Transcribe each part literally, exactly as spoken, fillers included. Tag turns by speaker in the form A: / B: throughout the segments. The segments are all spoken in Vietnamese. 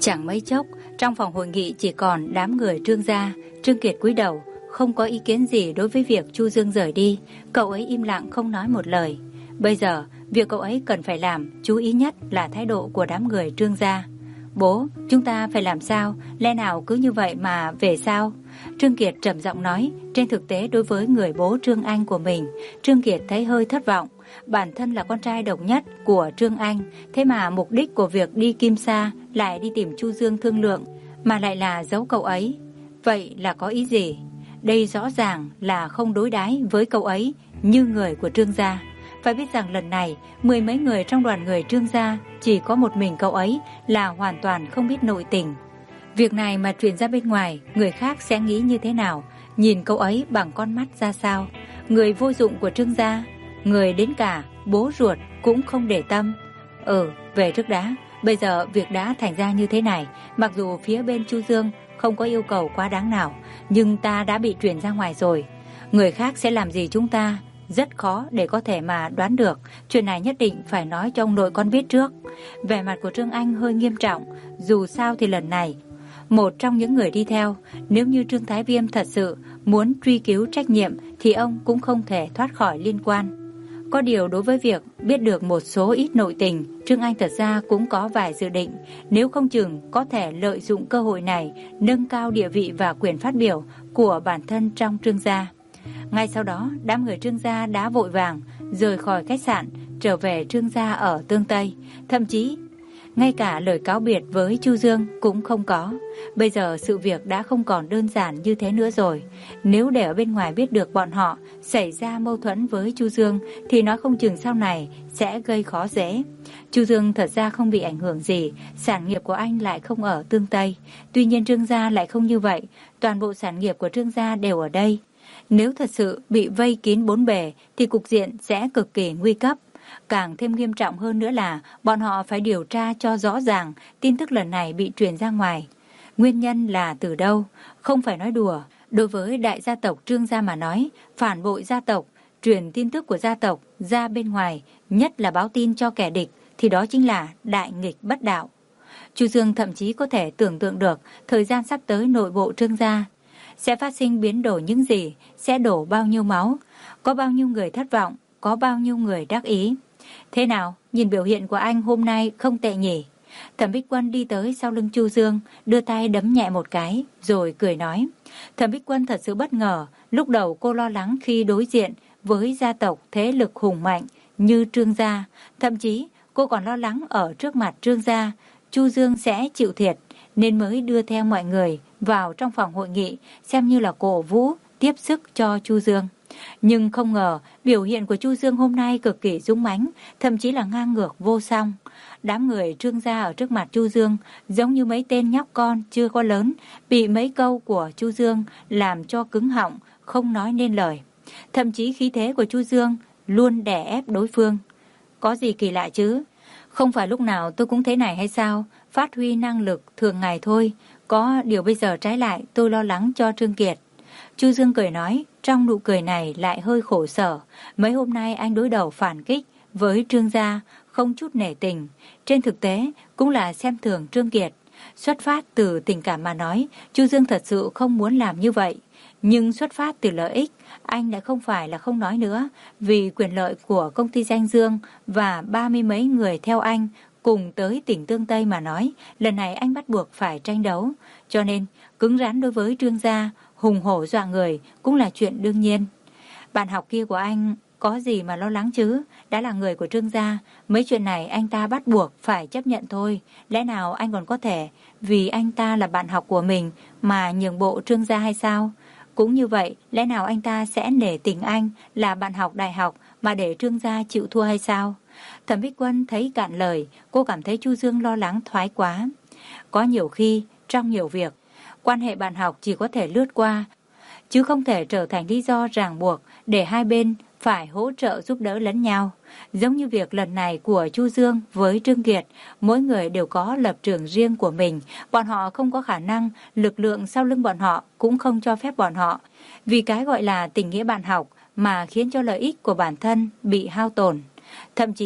A: Chẳng mấy chốc, trong phòng hội nghị chỉ còn đám người Trương gia. Trương Kiệt cúi đầu, không có ý kiến gì đối với việc Chu Dương rời đi. Cậu ấy im lặng không nói một lời. Bây giờ, việc cậu ấy cần phải làm, chú ý nhất là thái độ của đám người Trương gia. Bố, chúng ta phải làm sao? Lẽ nào cứ như vậy mà về sao? Trương Kiệt trầm giọng nói. Trên thực tế đối với người bố Trương Anh của mình, Trương Kiệt thấy hơi thất vọng. Bản thân là con trai độc nhất của Trương Anh, thế mà mục đích của việc đi Kim Sa lại đi tìm Chu Dương thương lượng, mà lại là giấu cậu ấy. Vậy là có ý gì? Đây rõ ràng là không đối đãi với cậu ấy như người của Trương gia. Phải biết rằng lần này, mười mấy người trong đoàn người Trương gia, chỉ có một mình cậu ấy là hoàn toàn không biết nội tình. Việc này mà truyền ra bên ngoài, người khác sẽ nghĩ như thế nào? Nhìn cậu ấy bằng con mắt ra sao? Người vô dụng của Trương gia, người đến cả bố ruột cũng không để tâm. Ừ, về trước đã. Bây giờ việc đã thành ra như thế này, mặc dù phía bên Chu Dương không có yêu cầu quá đáng nào, nhưng ta đã bị truyền ra ngoài rồi. Người khác sẽ làm gì chúng ta rất khó để có thể mà đoán được. Chuyện này nhất định phải nói cho ông nội con biết trước. Vẻ mặt của Trương Anh hơi nghiêm trọng. Dù sao thì lần này, một trong những người đi theo, nếu như Trương Thái Viêm thật sự muốn truy cứu trách nhiệm thì ông cũng không thể thoát khỏi liên quan. Có điều đối với việc biết được một số ít nội tình, Trương Anh thật ra cũng có vài dự định. Nếu không chừng có thể lợi dụng cơ hội này nâng cao địa vị và quyền phát biểu của bản thân trong Trương gia. Ngay sau đó, đám người Trương gia đã vội vàng rời khỏi khách sạn, trở về Trương gia ở Tương Tây. Thậm chí, ngay cả lời cáo biệt với Chu Dương cũng không có. Bây giờ sự việc đã không còn đơn giản như thế nữa rồi. Nếu để ở bên ngoài biết được bọn họ xảy ra mâu thuẫn với Chu Dương thì nói không chừng sau này sẽ gây khó dễ. Chu Dương thật ra không bị ảnh hưởng gì, sản nghiệp của anh lại không ở Tương Tây. Tuy nhiên Trương gia lại không như vậy, toàn bộ sản nghiệp của Trương gia đều ở đây. Nếu thật sự bị vây kín bốn bề thì cục diện sẽ cực kỳ nguy cấp. Càng thêm nghiêm trọng hơn nữa là bọn họ phải điều tra cho rõ ràng tin tức lần này bị truyền ra ngoài. Nguyên nhân là từ đâu? Không phải nói đùa. Đối với đại gia tộc Trương gia mà nói, phản bội gia tộc, truyền tin tức của gia tộc ra bên ngoài, nhất là báo tin cho kẻ địch, thì đó chính là đại nghịch bất đạo. Chu Dương thậm chí có thể tưởng tượng được thời gian sắp tới nội bộ Trương gia sẽ phát sinh biến đổi những gì, sẽ đổ bao nhiêu máu, có bao nhiêu người thất vọng, có bao nhiêu người đắc ý. Thế nào, nhìn biểu hiện của anh hôm nay không tệ nhỉ? Thẩm Bích Quân đi tới sau lưng Chu Dương, đưa tay đấm nhẹ một cái, rồi cười nói. Thẩm Bích Quân thật sự bất ngờ, lúc đầu cô lo lắng khi đối diện với gia tộc thế lực hùng mạnh như Trương gia, thậm chí cô còn lo lắng ở trước mặt Trương gia, Chu Dương sẽ chịu thiệt, nên mới đưa theo mọi người vào trong phòng hội nghị xem như là cổ vũ, tiếp sức cho Chu Dương. Nhưng không ngờ biểu hiện của Chu Dương hôm nay cực kỳ dũng mãnh, thậm chí là ngang ngược vô song. Đám người Trương gia ở trước mặt Chu Dương giống như mấy tên nhóc con chưa có lớn, bị mấy câu của Chu Dương làm cho cứng họng, không nói nên lời. Thậm chí khí thế của Chu Dương luôn đè ép đối phương. Có gì kỳ lạ chứ? Không phải lúc nào tôi cũng thế này hay sao? Phát huy năng lực thường ngày thôi. Có điều bây giờ trái lại tôi lo lắng cho Trương Kiệt. Chu Dương cười nói, trong nụ cười này lại hơi khổ sở. Mấy hôm nay anh đối đầu phản kích với Trương gia, không chút nể tình. Trên thực tế cũng là xem thường Trương Kiệt. Xuất phát từ tình cảm mà nói, Chu Dương thật sự không muốn làm như vậy. Nhưng xuất phát từ lợi ích, anh lại không phải là không nói nữa. Vì quyền lợi của công ty Danh Dương và ba mươi mấy người theo anh cùng tới tỉnh Tương Tây mà nói, lần này anh bắt buộc phải tranh đấu. Cho nên, cứng rắn đối với Trương gia, hùng hổ dọa người cũng là chuyện đương nhiên. Bạn học kia của anh có gì mà lo lắng chứ? Đã là người của Trương gia, mấy chuyện này anh ta bắt buộc phải chấp nhận thôi. Lẽ nào anh còn có thể vì anh ta là bạn học của mình mà nhường bộ Trương gia hay sao? Cũng như vậy, lẽ nào anh ta sẽ nể tình anh là bạn học đại học mà để Trương gia chịu thua hay sao? Thẩm Bích Quân thấy cạn lời, cô cảm thấy Chu Dương lo lắng thoái quá. Có nhiều khi, trong nhiều việc, quan hệ bạn học chỉ có thể lướt qua, chứ không thể trở thành lý do ràng buộc để hai bên phải hỗ trợ giúp đỡ lẫn nhau. Giống như việc lần này của Chu Dương với Trương Kiệt, mỗi người đều có lập trường riêng của mình, bọn họ không có khả năng, lực lượng sau lưng bọn họ cũng không cho phép bọn họ. Vì cái gọi là tình nghĩa bạn học mà khiến cho lợi ích của bản thân bị hao tổn. Thậm chí,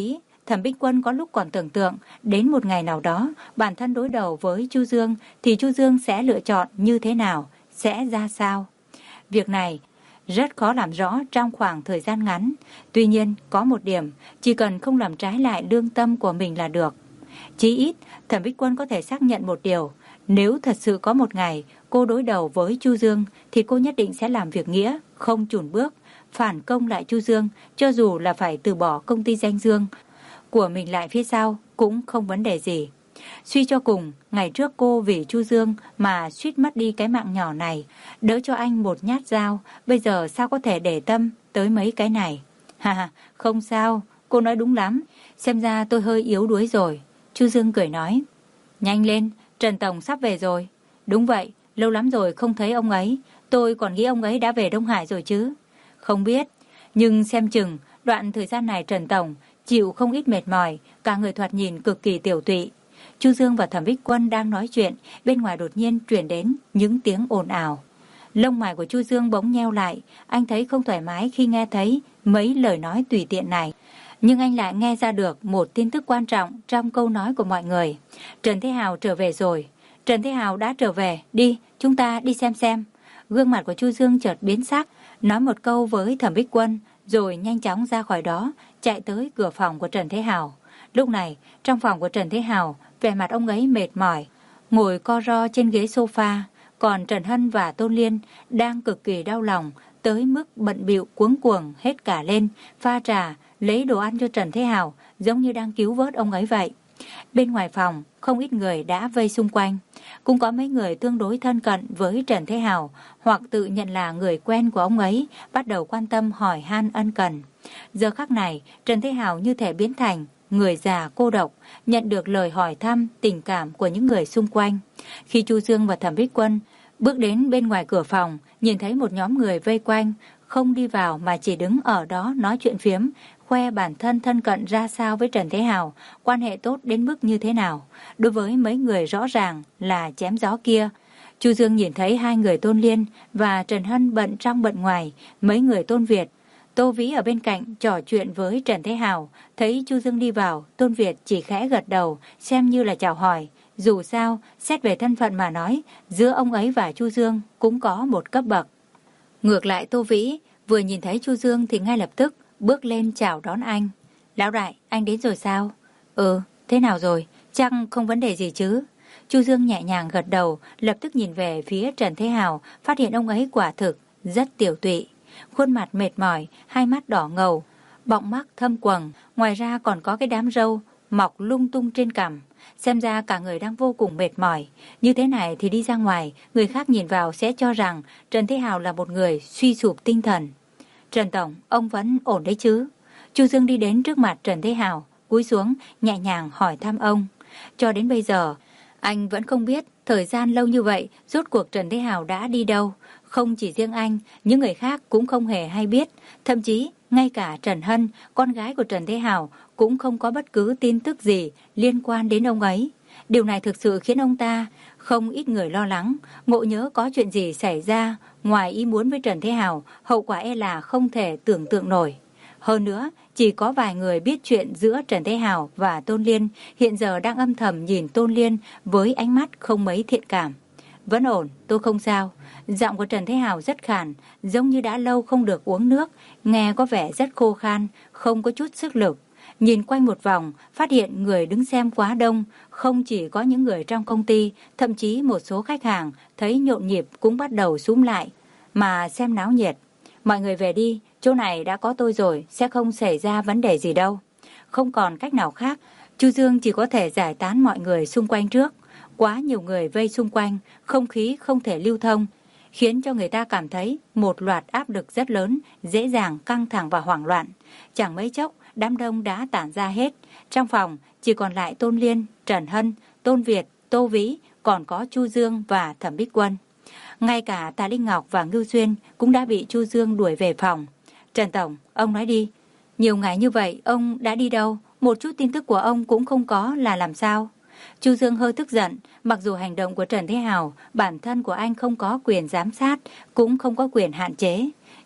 A: Thẩm Bích Quân có lúc còn tưởng tượng đến một ngày nào đó bản thân đối đầu với Chu Dương thì Chu Dương sẽ lựa chọn như thế nào, sẽ ra sao. Việc này rất khó làm rõ trong khoảng thời gian ngắn. Tuy nhiên, có một điểm, chỉ cần không làm trái lại lương tâm của mình là được. Chí ít, Thẩm Bích Quân có thể xác nhận một điều. Nếu thật sự có một ngày cô đối đầu với Chu Dương thì cô nhất định sẽ làm việc nghĩa, không chùn bước, phản công lại Chu Dương, cho dù là phải từ bỏ công ty danh dương của mình lại phía sau cũng không vấn đề gì. Suy cho cùng, ngày trước cô vì Chu Dương mà suýt mất đi cái mạng nhỏ này, đỡ cho anh một nhát dao, bây giờ sao có thể để tâm tới mấy cái này. Ha ha, không sao, cô nói đúng lắm, xem ra tôi hơi yếu đuối rồi. Chu Dương cười nói, nhanh lên, Trần Tổng sắp về rồi. Đúng vậy, lâu lắm rồi không thấy ông ấy, tôi còn nghĩ ông ấy đã về Đông Hải rồi chứ. Không biết, nhưng xem chừng đoạn thời gian này Trần Tổng chịu không ít mệt mỏi, cả người thoạt nhìn cực kỳ tiểu tụy. Chu Dương và Thẩm Bích Quân đang nói chuyện, bên ngoài đột nhiên truyền đến những tiếng ồn ào. Lông mày của Chu Dương bỗng nheo lại, anh thấy không thoải mái khi nghe thấy mấy lời nói tùy tiện này. Nhưng anh lại nghe ra được một tin tức quan trọng trong câu nói của mọi người. Trần Thế Hào trở về rồi. Trần Thế Hào đã trở về, đi, chúng ta đi xem xem. Gương mặt của Chu Dương chợt biến sắc, nói một câu với Thẩm Bích Quân, rồi nhanh chóng ra khỏi đó, chạy tới cửa phòng của Trần Thế Hào. Lúc này, trong phòng của Trần Thế Hào, vẻ mặt ông ấy mệt mỏi, ngồi co ro trên ghế sofa, còn Trần Hân và Tôn Liên đang cực kỳ đau lòng, tới mức bận bịu cuống cuồng hết cả lên, pha trà, lấy đồ ăn cho Trần Thế Hào, giống như đang cứu vớt ông ấy vậy. Bên ngoài phòng, không ít người đã vây xung quanh. Cũng có mấy người tương đối thân cận với Trần Thế Hào, hoặc tự nhận là người quen của ông ấy, bắt đầu quan tâm hỏi han ân cần. Giờ khắc này, Trần Thế Hào như thể biến thành người già cô độc, nhận được lời hỏi thăm, tình cảm của những người xung quanh. Khi Chu Dương và Thẩm Bích Quân bước đến bên ngoài cửa phòng, nhìn thấy một nhóm người vây quanh, không đi vào mà chỉ đứng ở đó nói chuyện phiếm, khoe bản thân thân cận ra sao với Trần Thế Hào, quan hệ tốt đến mức như thế nào. Đối với mấy người rõ ràng là chém gió kia, Chu Dương nhìn thấy hai người Tôn Liên và Trần Hân bận trong bận ngoài, mấy người Tôn Việt, Tô Vĩ ở bên cạnh trò chuyện với Trần Thế Hào. Thấy Chu Dương đi vào, Tôn Việt chỉ khẽ gật đầu, xem như là chào hỏi. Dù sao, xét về thân phận mà nói, giữa ông ấy và Chu Dương cũng có một cấp bậc. Ngược lại Tô Vĩ vừa nhìn thấy Chu Dương thì ngay lập tức bước lên chào đón anh. Lão đại, anh đến rồi sao? Ừ, thế nào rồi? Chắc không vấn đề gì chứ? Chu Dương nhẹ nhàng gật đầu, lập tức nhìn về phía Trần Thế Hào, phát hiện ông ấy quả thực rất tiểu tụy. Khuôn mặt mệt mỏi, hai mắt đỏ ngầu, bọng mắt thâm quầng, ngoài ra còn có cái đám râu mọc lung tung trên cằm. Xem ra cả người đang vô cùng mệt mỏi. Như thế này thì đi ra ngoài, người khác nhìn vào sẽ cho rằng Trần Thế Hào là một người suy sụp tinh thần. Trần Tổng, ông vẫn ổn đấy chứ? Chu Dương đi đến trước mặt Trần Thế Hào, cúi xuống, nhẹ nhàng hỏi thăm ông. Cho đến bây giờ, anh vẫn không biết thời gian lâu như vậy, rốt cuộc Trần Thế Hào đã đi đâu. Không chỉ riêng anh, những người khác cũng không hề hay biết. Thậm chí, ngay cả Trần Hân, con gái của Trần Thế Hào, cũng không có bất cứ tin tức gì liên quan đến ông ấy. Điều này thực sự khiến ông ta không ít người lo lắng, ngộ nhớ có chuyện gì xảy ra ngoài ý muốn với Trần Thế Hào, hậu quả e là không thể tưởng tượng nổi. Hơn nữa, chỉ có vài người biết chuyện giữa Trần Thế Hào và Tôn Liên, hiện giờ đang âm thầm nhìn Tôn Liên với ánh mắt không mấy thiện cảm. Vẫn ổn, tôi không sao. Giọng của Trần Thế Hào rất khàn, giống như đã lâu không được uống nước, nghe có vẻ rất khô khan, không có chút sức lực. Nhìn quanh một vòng, phát hiện người đứng xem quá đông, không chỉ có những người trong công ty, thậm chí một số khách hàng thấy nhộn nhịp cũng bắt đầu xúm lại, mà xem náo nhiệt. Mọi người về đi, chỗ này đã có tôi rồi, sẽ không xảy ra vấn đề gì đâu. Không còn cách nào khác, Chu Dương chỉ có thể giải tán mọi người xung quanh trước. Quá nhiều người vây xung quanh, không khí không thể lưu thông, khiến cho người ta cảm thấy một loạt áp lực rất lớn, dễ dàng căng thẳng và hoảng loạn. Chẳng mấy chốc, đám đông đã tản ra hết. Trong phòng chỉ còn lại Tôn Liên, Trần Hân, Tôn Việt, Tô Vĩ, còn có Chu Dương và Thẩm Bích Quân. Ngay cả Tạ Linh Ngọc và Ngưu Xuyên cũng đã bị Chu Dương đuổi về phòng. Trần Tổng, ông nói đi. Nhiều ngày như vậy, ông đã đi đâu? Một chút tin tức của ông cũng không có là làm sao? Chu Dương hơi tức giận, mặc dù hành động của Trần Thế Hào, bản thân của anh không có quyền giám sát, cũng không có quyền hạn chế.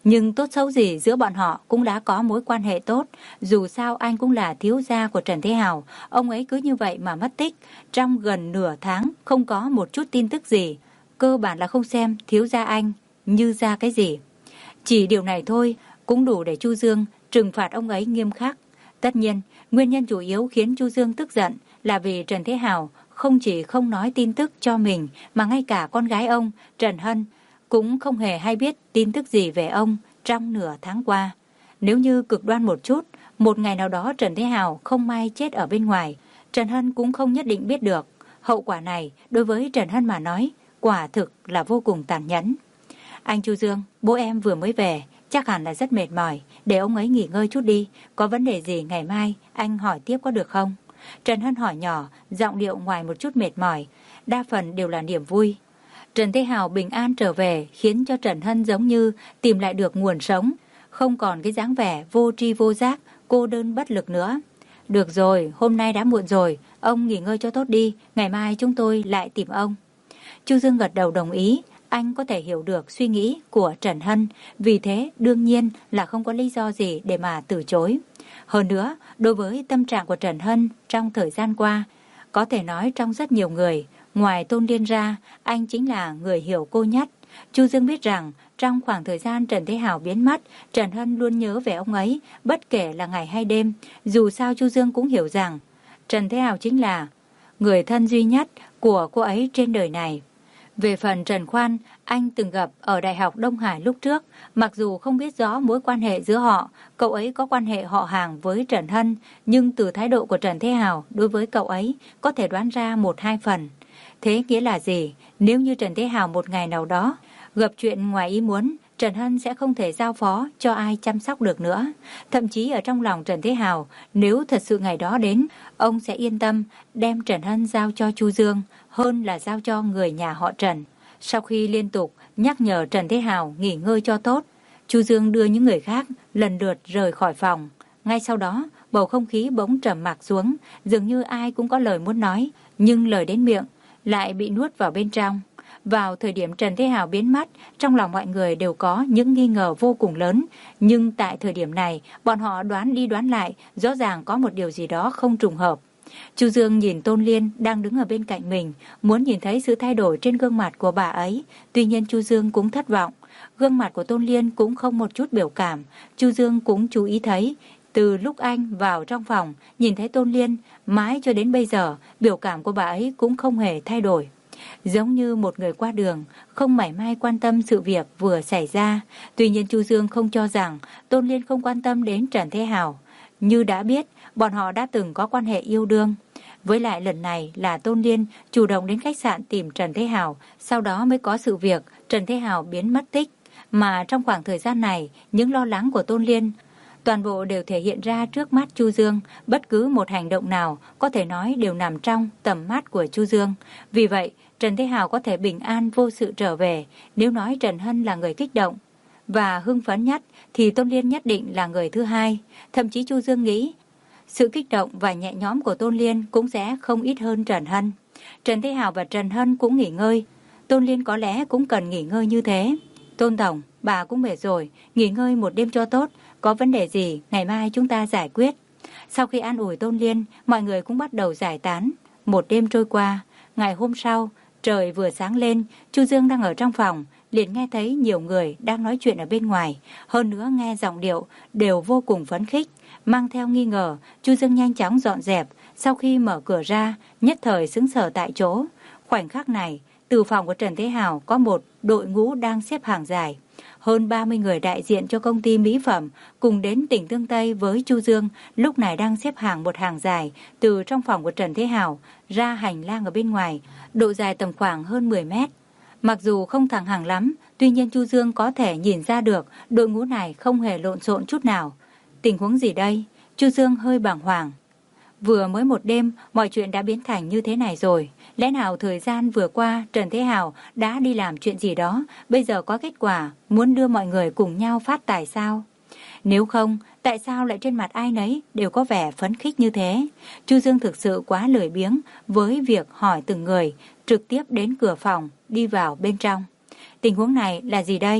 A: Nhưng tốt xấu gì giữa bọn họ cũng đã có mối quan hệ tốt. Dù sao anh cũng là thiếu gia của Trần Thế Hào. Ông ấy cứ như vậy mà mất tích. Trong gần nửa tháng không có một chút tin tức gì. Cơ bản là không xem thiếu gia anh như ra cái gì. Chỉ điều này thôi cũng đủ để Chu Dương trừng phạt ông ấy nghiêm khắc. Tất nhiên, nguyên nhân chủ yếu khiến Chu Dương tức giận là vì Trần Thế Hào không chỉ không nói tin tức cho mình mà ngay cả con gái ông, Trần Hân, cũng không hề hay biết tin tức gì về ông trong nửa tháng qua. Nếu như cực đoan một chút, một ngày nào đó Trần Thế Hào không may chết ở bên ngoài, Trần Hân cũng không nhất định biết được. Hậu quả này đối với Trần Hân mà nói, quả thực là vô cùng tàn nhẫn. Anh Chu Dương, bố em vừa mới về, chắc hẳn là rất mệt mỏi, để ông ấy nghỉ ngơi chút đi, có vấn đề gì ngày mai anh hỏi tiếp có được không? Trần Hân hỏi nhỏ, giọng điệu ngoài một chút mệt mỏi, đa phần đều là niềm vui. Trần Thế Hào bình an trở về khiến cho Trần Hân giống như tìm lại được nguồn sống, không còn cái dáng vẻ vô tri vô giác, cô đơn bất lực nữa. Được rồi, hôm nay đã muộn rồi, ông nghỉ ngơi cho tốt đi, ngày mai chúng tôi lại tìm ông. Chu Dương gật đầu đồng ý, anh có thể hiểu được suy nghĩ của Trần Hân, vì thế đương nhiên là không có lý do gì để mà từ chối. Hơn nữa, đối với tâm trạng của Trần Hân trong thời gian qua, có thể nói trong rất nhiều người, ngoài Tôn Liên ra, anh chính là người hiểu cô nhất. Chu Dương biết rằng trong khoảng thời gian Trần Thế Hào biến mất, Trần Hân luôn nhớ về ông ấy, bất kể là ngày hay đêm. Dù sao Chu Dương cũng hiểu rằng Trần Thế Hào chính là người thân duy nhất của cô ấy trên đời này. Về phần Trần Khoan, anh từng gặp ở Đại học Đông Hải lúc trước, mặc dù không biết rõ mối quan hệ giữa họ, cậu ấy có quan hệ họ hàng với Trần Hân, nhưng từ thái độ của Trần Thế Hào đối với cậu ấy có thể đoán ra một hai phần. Thế nghĩa là gì? Nếu như Trần Thế Hào một ngày nào đó gặp chuyện ngoài ý muốn, Trần Hân sẽ không thể giao phó cho ai chăm sóc được nữa. Thậm chí ở trong lòng Trần Thế Hào, nếu thật sự ngày đó đến, ông sẽ yên tâm đem Trần Hân giao cho Chu Dương hơn là giao cho người nhà họ Trần. Sau khi liên tục nhắc nhở Trần Thế Hào nghỉ ngơi cho tốt, Chu Dương đưa những người khác lần lượt rời khỏi phòng. Ngay sau đó, bầu không khí bỗng trầm mặc xuống, dường như ai cũng có lời muốn nói, nhưng lời đến miệng lại bị nuốt vào bên trong. Vào thời điểm Trần Thế Hào biến mất, trong lòng mọi người đều có những nghi ngờ vô cùng lớn. Nhưng tại thời điểm này, bọn họ đoán đi đoán lại, rõ ràng có một điều gì đó không trùng hợp. Chu Dương nhìn Tôn Liên đang đứng ở bên cạnh mình, muốn nhìn thấy sự thay đổi trên gương mặt của bà ấy. Tuy nhiên Chu Dương cũng thất vọng. Gương mặt của Tôn Liên cũng không một chút biểu cảm. Chu Dương cũng chú ý thấy, từ lúc anh vào trong phòng, nhìn thấy Tôn Liên, mãi cho đến bây giờ, biểu cảm của bà ấy cũng không hề thay đổi. Giống như một người qua đường, không mảy may quan tâm sự việc vừa xảy ra. Tuy nhiên Chu Dương không cho rằng Tôn Liên không quan tâm đến Trần Thế Hào. Như đã biết, bọn họ đã từng có quan hệ yêu đương. Với lại lần này là Tôn Liên chủ động đến khách sạn tìm Trần Thế Hào, sau đó mới có sự việc Trần Thế Hào biến mất tích. Mà trong khoảng thời gian này, những lo lắng của Tôn Liên toàn bộ đều thể hiện ra trước mắt Chu Dương. Bất cứ một hành động nào có thể nói đều nằm trong tầm mắt của Chu Dương. Vì vậy, Trần Thế Hào có thể bình an vô sự trở về. Nếu nói Trần Hân là người kích động và hưng phấn nhất, thì Tôn Liên nhất định là người thứ hai. Thậm chí Chu Dương nghĩ, sự kích động và nhẹ nhõm của Tôn Liên cũng sẽ không ít hơn Trần Hân. Trần Thế Hào và Trần Hân cũng nghỉ ngơi. Tôn Liên có lẽ cũng cần nghỉ ngơi như thế. Tôn Tổng, bà cũng mệt rồi, nghỉ ngơi một đêm cho tốt. Có vấn đề gì, ngày mai chúng ta giải quyết. Sau khi an ủi Tôn Liên, mọi người cũng bắt đầu giải tán. Một đêm trôi qua, ngày hôm sau, trời vừa sáng lên, Chu Dương đang ở trong phòng, liền nghe thấy nhiều người đang nói chuyện ở bên ngoài. Hơn nữa nghe giọng điệu đều vô cùng phấn khích, mang theo nghi ngờ. Chu Dương nhanh chóng dọn dẹp, sau khi mở cửa ra, nhất thời sững sờ tại chỗ. Khoảnh khắc này, từ phòng của Trần Thế Hào có một đội ngũ đang xếp hàng dài. Hơn ba mươi người đại diện cho công ty mỹ phẩm cùng đến tỉnh Tương Tây với Chu Dương, lúc này đang xếp hàng một hàng dài từ trong phòng của Trần Thế Hào ra hành lang ở bên ngoài, độ dài tầm khoảng hơn mười mét. Mặc dù không thẳng hàng lắm, tuy nhiên Chu Dương có thể nhìn ra được đội ngũ này không hề lộn xộn chút nào. Tình huống gì đây? Chu Dương hơi bàng hoàng. Vừa mới một đêm, mọi chuyện đã biến thành như thế này rồi. Lẽ nào thời gian vừa qua Trần Thế Hào đã đi làm chuyện gì đó, bây giờ có kết quả, muốn đưa mọi người cùng nhau phát tài sao? Nếu không, tại sao lại trên mặt ai nấy đều có vẻ phấn khích như thế? Chu Dương thực sự quá lười biếng với việc hỏi từng người, trực tiếp đến cửa phòng, đi vào bên trong. Tình huống này là gì đây?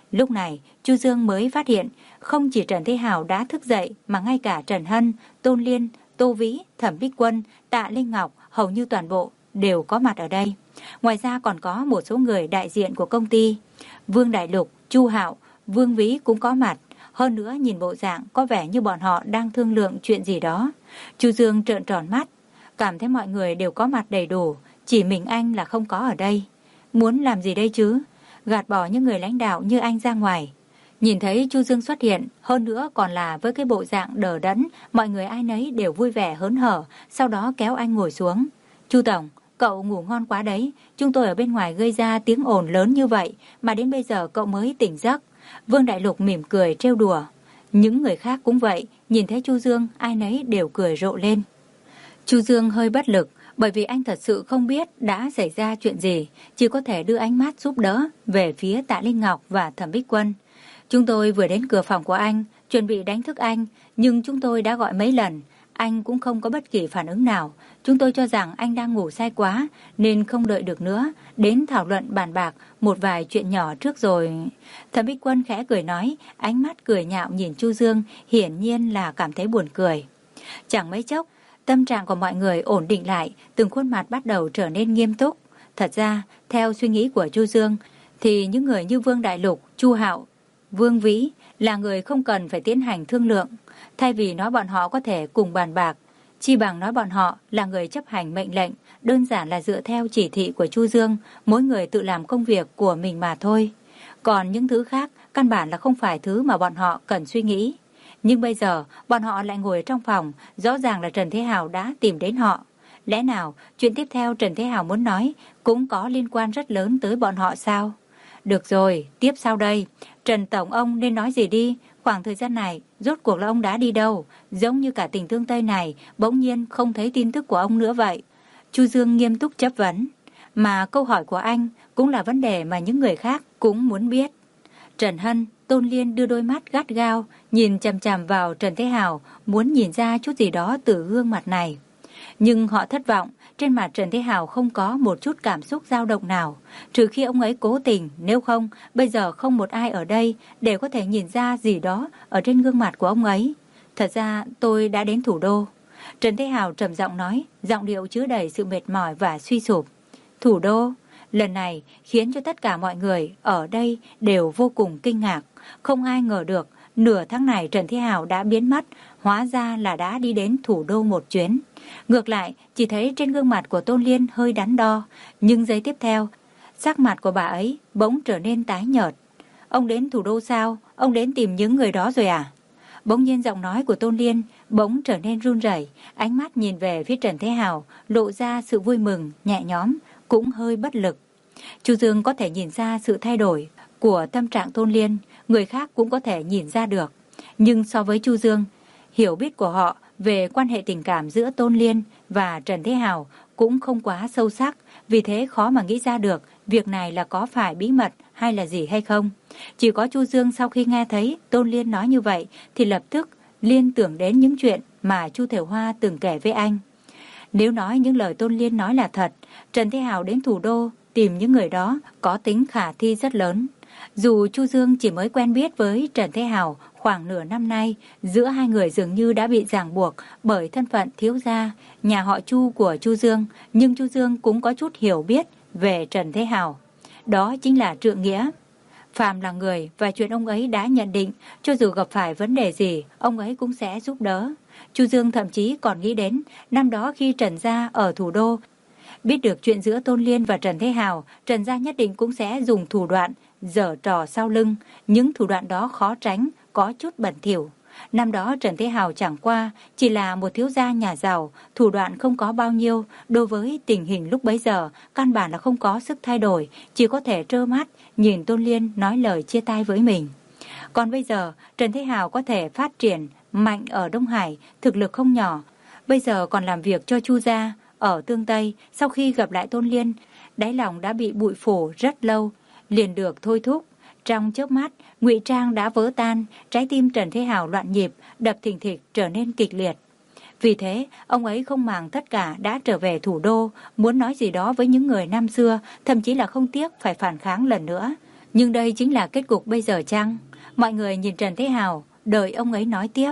A: Lúc này, Chu Dương mới phát hiện, không chỉ Trần Thế Hào đã thức dậy mà ngay cả Trần Hân, Tôn Liên, Tô Vĩ, Thẩm Bích Quân, Tạ Linh Ngọc hầu như toàn bộ đều có mặt ở đây. Ngoài ra còn có một số người đại diện của công ty. Vương Đại Lục, Chu Hạo, Vương Vĩ cũng có mặt. Hơn nữa nhìn bộ dạng có vẻ như bọn họ đang thương lượng chuyện gì đó. Chu Dương trợn tròn mắt, cảm thấy mọi người đều có mặt đầy đủ, chỉ mình anh là không có ở đây. Muốn làm gì đây chứ? Gạt bỏ những người lãnh đạo như anh ra ngoài. Nhìn thấy Chu Dương xuất hiện, hơn nữa còn là với cái bộ dạng đờ đẫn, mọi người ai nấy đều vui vẻ hớn hở, sau đó kéo anh ngồi xuống. Chu Tổng, cậu ngủ ngon quá đấy, chúng tôi ở bên ngoài gây ra tiếng ồn lớn như vậy mà đến bây giờ cậu mới tỉnh giấc. Vương Đại Lục mỉm cười trêu đùa. Những người khác cũng vậy, nhìn thấy Chu Dương ai nấy đều cười rộ lên. Chu Dương hơi bất lực, bởi vì anh thật sự không biết đã xảy ra chuyện gì, chỉ có thể đưa ánh mắt giúp đỡ về phía Tạ Linh Ngọc và Thẩm Bích Quân. Chúng tôi vừa đến cửa phòng của anh, chuẩn bị đánh thức anh, nhưng chúng tôi đã gọi mấy lần, anh cũng không có bất kỳ phản ứng nào. Chúng tôi cho rằng anh đang ngủ say quá, nên không đợi được nữa, đến thảo luận bàn bạc một vài chuyện nhỏ trước rồi. Thẩm Bích Quân khẽ cười nói, ánh mắt cười nhạo nhìn Chu Dương, hiển nhiên là cảm thấy buồn cười. Chẳng mấy chốc, tâm trạng của mọi người ổn định lại, từng khuôn mặt bắt đầu trở nên nghiêm túc. Thật ra, theo suy nghĩ của Chu Dương, thì những người như Vương Đại Lục, Chu Hạo, Vương Vĩ là người không cần phải tiến hành thương lượng. Thay vì nói bọn họ có thể cùng bàn bạc, chi bằng nói bọn họ là người chấp hành mệnh lệnh, đơn giản là dựa theo chỉ thị của Chu Dương, mỗi người tự làm công việc của mình mà thôi. Còn những thứ khác, căn bản là không phải thứ mà bọn họ cần suy nghĩ. Nhưng bây giờ, bọn họ lại ngồi trong phòng, rõ ràng là Trần Thế Hào đã tìm đến họ. Lẽ nào, chuyện tiếp theo Trần Thế Hào muốn nói cũng có liên quan rất lớn tới bọn họ sao? Được rồi, tiếp sau đây, Trần Tổng ông nên nói gì đi, khoảng thời gian này, rốt cuộc là ông đã đi đâu, giống như cả tỉnh Tương Tây này, bỗng nhiên không thấy tin tức của ông nữa vậy. Chu Dương nghiêm túc chất vấn, mà câu hỏi của anh cũng là vấn đề mà những người khác cũng muốn biết. Trần Hân, Tôn Liên đưa đôi mắt gắt gao, nhìn chằm chằm vào Trần Thế Hào, muốn nhìn ra chút gì đó từ gương mặt này. Nhưng họ thất vọng, trên mặt Trần Thế Hào không có một chút cảm xúc dao động nào, trừ khi ông ấy cố tình, nếu không, bây giờ không một ai ở đây để có thể nhìn ra gì đó ở trên gương mặt của ông ấy. Thật ra tôi đã đến thủ đô. Trần Thế Hào trầm giọng nói, giọng điệu chứa đầy sự mệt mỏi và suy sụp. Thủ đô? Lần này khiến cho tất cả mọi người ở đây đều vô cùng kinh ngạc. Không ai ngờ được, nửa tháng này Trần Thế Hào đã biến mất, hóa ra là đã đi đến thủ đô một chuyến. Ngược lại, chỉ thấy trên gương mặt của Tôn Liên hơi đắn đo, nhưng giây tiếp theo, sắc mặt của bà ấy bỗng trở nên tái nhợt. Ông đến thủ đô sao? Ông đến tìm những người đó rồi à? Bỗng nhiên giọng nói của Tôn Liên bỗng trở nên run rẩy, ánh mắt nhìn về phía Trần Thế Hào, lộ ra sự vui mừng, nhẹ nhõm, cũng hơi bất lực. Chu Dương có thể nhìn ra sự thay đổi của tâm trạng Tôn Liên, người khác cũng có thể nhìn ra được. Nhưng so với Chu Dương, hiểu biết của họ về quan hệ tình cảm giữa Tôn Liên và Trần Thế Hào cũng không quá sâu sắc, vì thế khó mà nghĩ ra được việc này là có phải bí mật hay là gì hay không. Chỉ có Chu Dương sau khi nghe thấy Tôn Liên nói như vậy thì lập tức liên tưởng đến những chuyện mà Chu Thiểu Hoa từng kể với anh. Nếu nói những lời Tôn Liên nói là thật, Trần Thế Hào đến thủ đô tìm những người đó có tính khả thi rất lớn. Dù Chu Dương chỉ mới quen biết với Trần Thế Hào khoảng nửa năm nay, giữa hai người dường như đã bị ràng buộc bởi thân phận thiếu gia, nhà họ Chu của Chu Dương, nhưng Chu Dương cũng có chút hiểu biết về Trần Thế Hào. Đó chính là trượng nghĩa. Phàm là người và chuyện ông ấy đã nhận định, cho dù gặp phải vấn đề gì, ông ấy cũng sẽ giúp đỡ. Chu Dương thậm chí còn nghĩ đến năm đó khi Trần gia ở thủ đô, biết được chuyện giữa Tôn Liên và Trần Thế Hào, Trần gia nhất định cũng sẽ dùng thủ đoạn giở trò sau lưng, những thủ đoạn đó khó tránh có chút bẩn thỉu. Năm đó Trần Thế Hào chẳng qua chỉ là một thiếu gia nhà giàu, thủ đoạn không có bao nhiêu, đối với tình hình lúc bấy giờ căn bản là không có sức thay đổi, chỉ có thể trơ mắt nhìn Tôn Liên nói lời chia tay với mình. Còn bây giờ Trần Thế Hào có thể phát triển mạnh ở Đông Hải, thực lực không nhỏ, bây giờ còn làm việc cho Chu gia ở Tương Tây. Sau khi gặp lại Tôn Liên, đáy lòng đã bị bụi phủ rất lâu, liền được thôi thúc. Trong chớp mắt, ngụy trang đã vỡ tan, trái tim Trần Thế Hào loạn nhịp, đập thình thịch trở nên kịch liệt. Vì thế, ông ấy không màng tất cả đã trở về thủ đô, muốn nói gì đó với những người năm xưa, thậm chí là không tiếc phải phản kháng lần nữa. Nhưng đây chính là kết cục bây giờ chăng? Mọi người nhìn Trần Thế Hào, đợi ông ấy nói tiếp.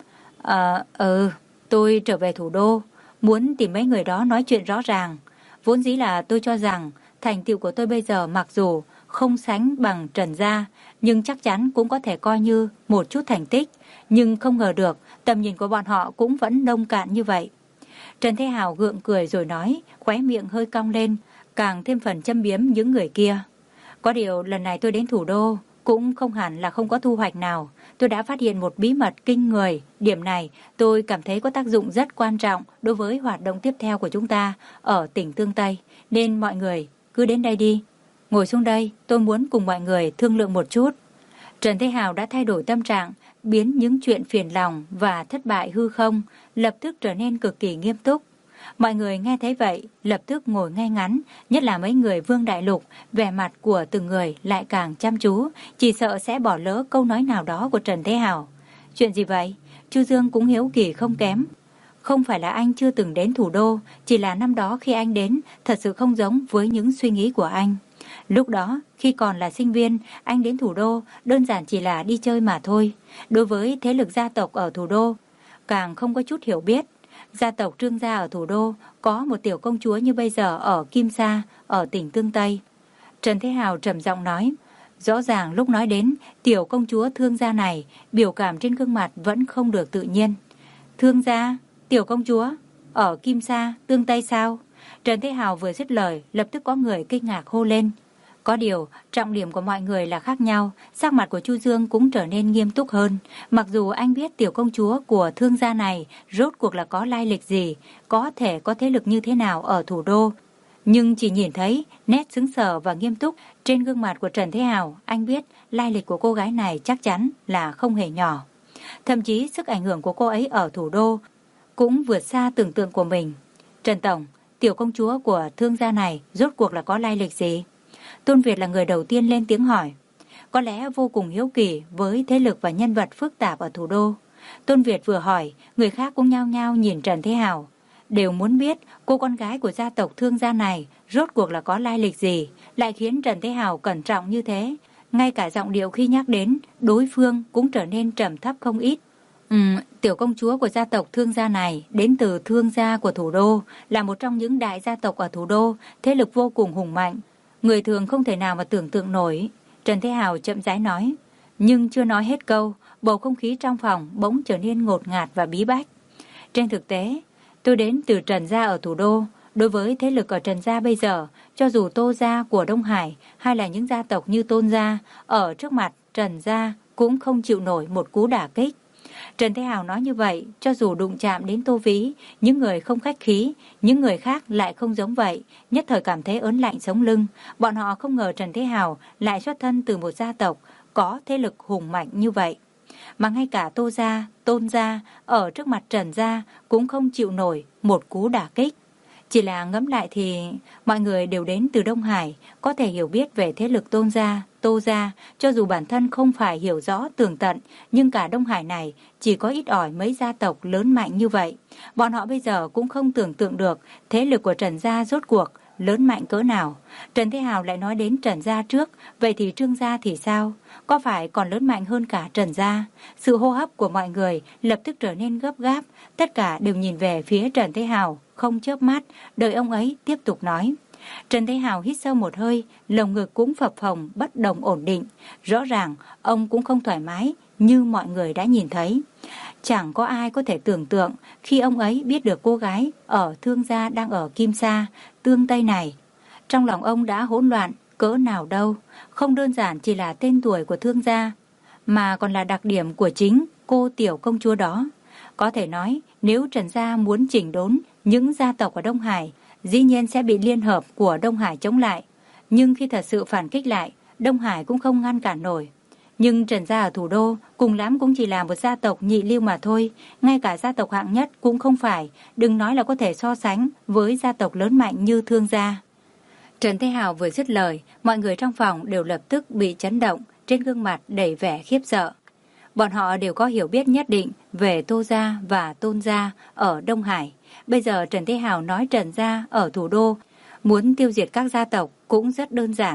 A: Ờ, ừ, tôi trở về thủ đô, muốn tìm mấy người đó nói chuyện rõ ràng. Vốn dĩ là tôi cho rằng thành tựu của tôi bây giờ mặc dù không sánh bằng Trần gia, nhưng chắc chắn cũng có thể coi như một chút thành tích. Nhưng không ngờ được tầm nhìn của bọn họ cũng vẫn nông cạn như vậy. Trần Thế Hào gượng cười rồi nói, khóe miệng hơi cong lên, càng thêm phần châm biếm những người kia. Có điều lần này tôi đến thủ đô cũng không hẳn là không có thu hoạch nào. Tôi đã phát hiện một bí mật kinh người. Điểm này tôi cảm thấy có tác dụng rất quan trọng đối với hoạt động tiếp theo của chúng ta ở tỉnh Tương Tây. Nên mọi người cứ đến đây đi. Ngồi xuống đây, tôi muốn cùng mọi người thương lượng một chút. Trần Thế Hào đã thay đổi tâm trạng, biến những chuyện phiền lòng và thất bại hư không, lập tức trở nên cực kỳ nghiêm túc. Mọi người nghe thấy vậy, lập tức ngồi ngay ngắn, nhất là mấy người Vương Đại Lục, vẻ mặt của từng người lại càng chăm chú, chỉ sợ sẽ bỏ lỡ câu nói nào đó của Trần Thế Hào. Chuyện gì vậy? Chu Dương cũng hiếu kỳ không kém. Không phải là anh chưa từng đến thủ đô, chỉ là năm đó khi anh đến, thật sự không giống với những suy nghĩ của anh. Lúc đó, khi còn là sinh viên, anh đến thủ đô đơn giản chỉ là đi chơi mà thôi. Đối với thế lực gia tộc ở thủ đô, càng không có chút hiểu biết. Gia tộc Trương gia ở thủ đô có một tiểu công chúa như bây giờ ở Kim Sa, ở tỉnh Tương Tây. Trần Thế Hào trầm giọng nói, rõ ràng lúc nói đến tiểu công chúa Thương gia này, biểu cảm trên gương mặt vẫn không được tự nhiên. Thương gia, tiểu công chúa, ở Kim Sa, Tương Tây sao? Trần Thế Hào vừa dứt lời, lập tức có người kinh ngạc hô lên. Có điều, trọng điểm của mọi người là khác nhau, sắc mặt của Chu Dương cũng trở nên nghiêm túc hơn. Mặc dù anh biết tiểu công chúa của Thương gia này rốt cuộc là có lai lịch gì, có thể có thế lực như thế nào ở thủ đô, nhưng chỉ nhìn thấy nét sững sờ và nghiêm túc trên gương mặt của Trần Thế Hào, anh biết lai lịch của cô gái này chắc chắn là không hề nhỏ. Thậm chí sức ảnh hưởng của cô ấy ở thủ đô cũng vượt xa tưởng tượng của mình. Trần Tổng, tiểu công chúa của Thương gia này rốt cuộc là có lai lịch gì? Tôn Việt là người đầu tiên lên tiếng hỏi. Có lẽ vô cùng hiếu kỳ với thế lực và nhân vật phức tạp ở thủ đô. Tôn Việt vừa hỏi, người khác cũng nhao nhao nhìn Trần Thế Hào, đều muốn biết cô con gái của gia tộc Thương gia này rốt cuộc là có lai lịch gì, lại khiến Trần Thế Hào cẩn trọng như thế. Ngay cả giọng điệu khi nhắc đến đối phương cũng trở nên trầm thấp không ít. Ừm, tiểu công chúa của gia tộc Thương gia này đến từ Thương gia của thủ đô, là một trong những đại gia tộc ở thủ đô, thế lực vô cùng hùng mạnh. Người thường không thể nào mà tưởng tượng nổi. Trần Thế Hào chậm rãi nói, nhưng chưa nói hết câu, bầu không khí trong phòng bỗng trở nên ngột ngạt và bí bách. Trên thực tế, tôi đến từ Trần gia ở thủ đô. Đối với thế lực ở Trần gia bây giờ, cho dù Tô gia của Đông Hải hay là những gia tộc như Tôn gia, ở trước mặt Trần gia cũng không chịu nổi một cú đả kích. Trần Thế Hào nói như vậy, cho dù đụng chạm đến Tô Vĩ, những người không khách khí, những người khác lại không giống vậy, nhất thời cảm thấy ớn lạnh sống lưng. Bọn họ không ngờ Trần Thế Hào lại xuất thân từ một gia tộc có thế lực hùng mạnh như vậy. Mà ngay cả Tô gia, Tôn gia, ở trước mặt Trần gia cũng không chịu nổi một cú đả kích. Chỉ là ngẫm lại thì mọi người đều đến từ Đông Hải, có thể hiểu biết về thế lực Tôn gia, Tô gia, cho dù bản thân không phải hiểu rõ tường tận, nhưng cả Đông Hải này chỉ có ít ỏi mấy gia tộc lớn mạnh như vậy. Bọn họ bây giờ cũng không tưởng tượng được thế lực của Trần gia rốt cuộc lớn mạnh cỡ nào. Trần Thế Hào lại nói đến Trần gia trước, vậy thì Trương gia thì sao? Có phải còn lớn mạnh hơn cả Trần gia? Sự hô hấp của mọi người lập tức trở nên gấp gáp, tất cả đều nhìn về phía Trần Thế Hào, không chớp mắt, đợi ông ấy tiếp tục nói. Trần Thế Hào hít sâu một hơi, lồng ngực cũng phập phồng bất đồng ổn định. Rõ ràng ông cũng không thoải mái như mọi người đã nhìn thấy. Chẳng có ai có thể tưởng tượng khi ông ấy biết được cô gái ở Thương gia đang ở Kim Sa, Tương Tây này. Trong lòng ông đã hỗn loạn cỡ nào đâu. Không đơn giản chỉ là tên tuổi của Thương gia, mà còn là đặc điểm của chính cô tiểu công chúa đó. Có thể nói nếu Trần gia muốn chỉnh đốn những gia tộc ở Đông Hải, dĩ nhiên sẽ bị liên hợp của Đông Hải chống lại. Nhưng khi thật sự phản kích lại, Đông Hải cũng không ngăn cản nổi. Nhưng Trần gia ở thủ đô cùng lắm cũng chỉ là một gia tộc nhị lưu mà thôi, ngay cả gia tộc hạng nhất cũng không phải, đừng nói là có thể so sánh với gia tộc lớn mạnh như Thương gia. Trần Thế Hào vừa dứt lời, mọi người trong phòng đều lập tức bị chấn động, trên gương mặt đầy vẻ khiếp sợ. Bọn họ đều có hiểu biết nhất định về Tô gia và Tôn gia ở Đông Hải. Bây giờ Trần Thế Hào nói Trần gia ở thủ đô muốn tiêu diệt các gia tộc cũng rất đơn giản.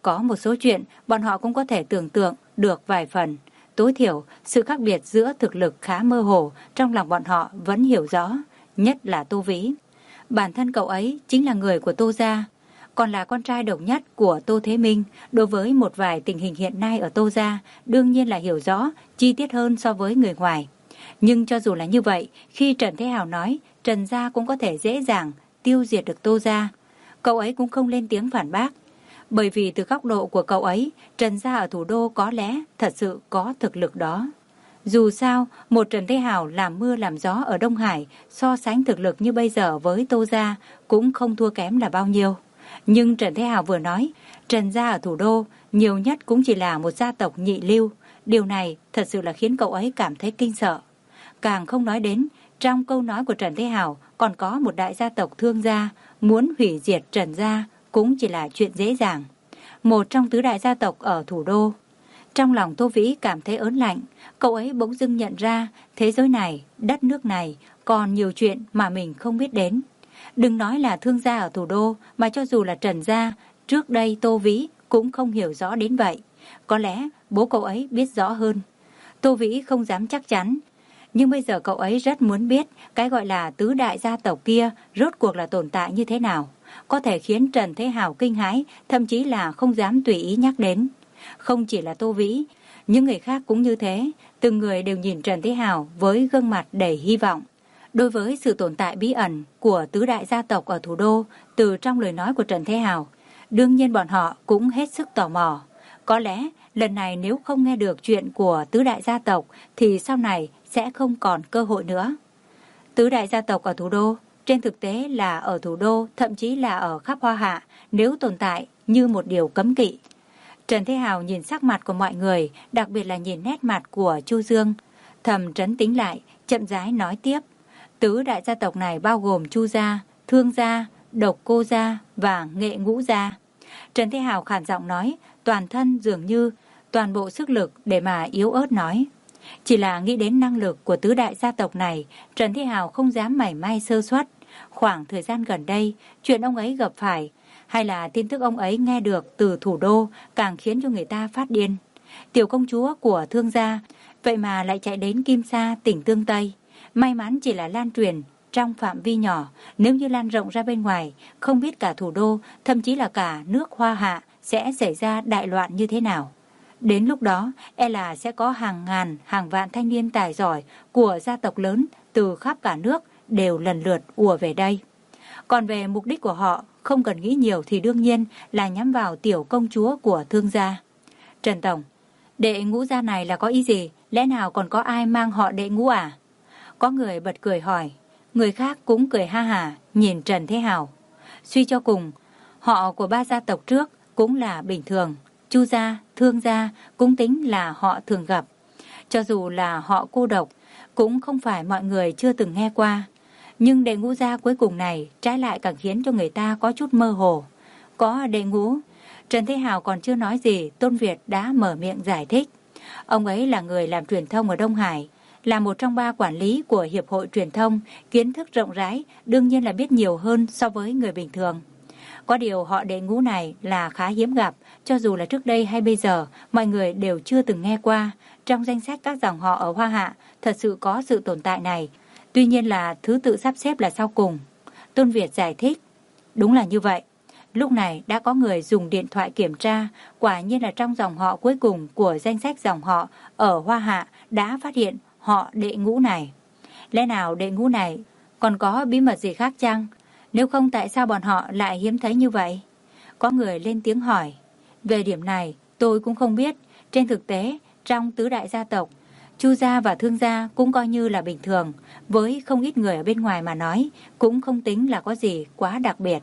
A: có một số chuyện bọn họ cũng có thể tưởng tượng được vài phần. Tối thiểu, sự khác biệt giữa thực lực khá mơ hồ trong lòng bọn họ vẫn hiểu rõ, nhất là Tô Vĩ. Bản thân cậu ấy chính là người của Tô gia, còn là con trai độc nhất của Tô Thế Minh. Đối với một vài tình hình hiện nay ở Tô gia, đương nhiên là hiểu rõ, chi tiết hơn so với người ngoài. Nhưng cho dù là như vậy, khi Trần Thế Hào nói Trần gia cũng có thể dễ dàng tiêu diệt được Tô gia, cậu ấy cũng không lên tiếng phản bác. Bởi vì từ góc độ của cậu ấy, Trần gia ở thủ đô có lẽ thật sự có thực lực đó. Dù sao, một Trần Thế Hào làm mưa làm gió ở Đông Hải so sánh thực lực như bây giờ với Tô gia cũng không thua kém là bao nhiêu. Nhưng Trần Thế Hào vừa nói, Trần gia ở thủ đô nhiều nhất cũng chỉ là một gia tộc nhị lưu. Điều này thật sự là khiến cậu ấy cảm thấy kinh sợ. Càng không nói đến, trong câu nói của Trần Thế Hào còn có một đại gia tộc Thương gia, muốn hủy diệt Trần gia cũng chỉ là chuyện dễ dàng. Một trong tứ đại gia tộc ở thủ đô. Trong lòng Tô Vĩ cảm thấy ớn lạnh, cậu ấy bỗng dưng nhận ra thế giới này, đất nước này còn nhiều chuyện mà mình không biết đến. Đừng nói là Thương gia ở thủ đô, mà cho dù là Trần gia, trước đây Tô Vĩ cũng không hiểu rõ đến vậy. Có lẽ bố cậu ấy biết rõ hơn. Tô Vĩ không dám chắc chắn, nhưng bây giờ cậu ấy rất muốn biết cái gọi là tứ đại gia tộc kia rốt cuộc là tồn tại như thế nào. Có thể khiến Trần Thế Hào kinh hãi, thậm chí là không dám tùy ý nhắc đến. Không chỉ là Tô Vĩ, những người khác cũng như thế, từng người đều nhìn Trần Thế Hào với gương mặt đầy hy vọng. Đối với sự tồn tại bí ẩn của tứ đại gia tộc ở thủ đô, từ trong lời nói của Trần Thế Hào, đương nhiên bọn họ cũng hết sức tò mò. Có lẽ lần này nếu không nghe được chuyện của tứ đại gia tộc thì sau này sẽ không còn cơ hội nữa. Tứ đại gia tộc ở thủ đô, trên thực tế là ở thủ đô, thậm chí là ở khắp Hoa Hạ, nếu tồn tại như một điều cấm kỵ. Trần Thế Hào nhìn sắc mặt của mọi người, đặc biệt là nhìn nét mặt của Chu Dương, thầm trấn tĩnh lại, chậm rãi nói tiếp. Tứ đại gia tộc này bao gồm Chu gia, Thương gia, Độc Cô gia và Nghệ Ngũ gia. Trần Thế Hào khàn giọng nói, toàn thân dường như toàn bộ sức lực để mà yếu ớt nói. Chỉ là nghĩ đến năng lực của tứ đại gia tộc này, Trần Thế Hào không dám mảy may sơ suất. Khoảng thời gian gần đây, chuyện ông ấy gặp phải, hay là tin tức ông ấy nghe được từ thủ đô càng khiến cho người ta phát điên. Tiểu công chúa của Thương gia, vậy mà lại chạy đến Kim Sa, tỉnh Tương Tây. May mắn chỉ là lan truyền trong phạm vi nhỏ, nếu như lan rộng ra bên ngoài, không biết cả thủ đô, thậm chí là cả nước Hoa Hạ sẽ xảy ra đại loạn như thế nào. Đến lúc đó, e là sẽ có hàng ngàn, hàng vạn thanh niên tài giỏi của gia tộc lớn từ khắp cả nước đều lần lượt ùa về đây. Còn về mục đích của họ, không cần nghĩ nhiều thì đương nhiên là nhắm vào tiểu công chúa của Thương gia. Trần Tổng, Đệ Ngũ gia này là có ý gì? Lẽ nào còn có ai mang họ Đệ Ngũ à? Có người bật cười hỏi. Người khác cũng cười ha hả nhìn Trần Thế Hào. Suy cho cùng, họ của ba gia tộc trước cũng là bình thường. Chu gia, Thương gia cũng tính là họ thường gặp. Cho dù là họ cô độc, cũng không phải mọi người chưa từng nghe qua. Nhưng Đệ Ngũ gia cuối cùng này trái lại càng khiến cho người ta có chút mơ hồ. Có Đệ Ngũ, Trần Thế Hào còn chưa nói gì, Tôn Việt đã mở miệng giải thích. Ông ấy là người làm truyền thông ở Đông Hải, là một trong ba quản lý của Hiệp hội Truyền thông, kiến thức rộng rãi, đương nhiên là biết nhiều hơn so với người bình thường. Có điều họ Đệ Ngũ này là khá hiếm gặp, cho dù là trước đây hay bây giờ, mọi người đều chưa từng nghe qua. Trong danh sách các dòng họ ở Hoa Hạ, thật sự có sự tồn tại này. Tuy nhiên là thứ tự sắp xếp là sau cùng. Tôn Việt giải thích. Đúng là như vậy. Lúc này đã có người dùng điện thoại kiểm tra, quả nhiên là trong dòng họ cuối cùng của danh sách dòng họ ở Hoa Hạ đã phát hiện họ Đệ Ngũ này. Lẽ nào Đệ Ngũ này còn có bí mật gì khác chăng? Nếu không tại sao bọn họ lại hiếm thấy như vậy? Có người lên tiếng hỏi. Về điểm này tôi cũng không biết. Trên thực tế, trong tứ đại gia tộc, Chu gia và Thương gia cũng coi như là bình thường. Với không ít người ở bên ngoài mà nói, cũng không tính là có gì quá đặc biệt.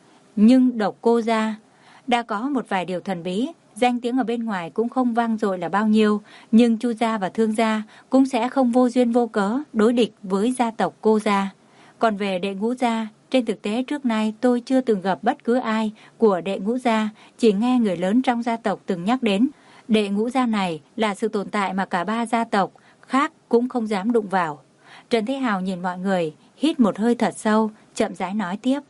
A: Nhưng Độc Cô gia đã có một vài điều thần bí, danh tiếng ở bên ngoài cũng không vang dội là bao nhiêu, nhưng Chu gia và Thương gia cũng sẽ không vô duyên vô cớ đối địch với gia tộc Cô gia. Còn về Đệ Ngũ gia, trên thực tế trước nay tôi chưa từng gặp bất cứ ai của Đệ Ngũ gia, chỉ nghe người lớn trong gia tộc từng nhắc đến. Đệ Ngũ gia này là sự tồn tại mà cả ba gia tộc khác cũng không dám đụng vào. Trần Thế Hào nhìn mọi người, hít một hơi thật sâu, chậm rãi nói tiếp.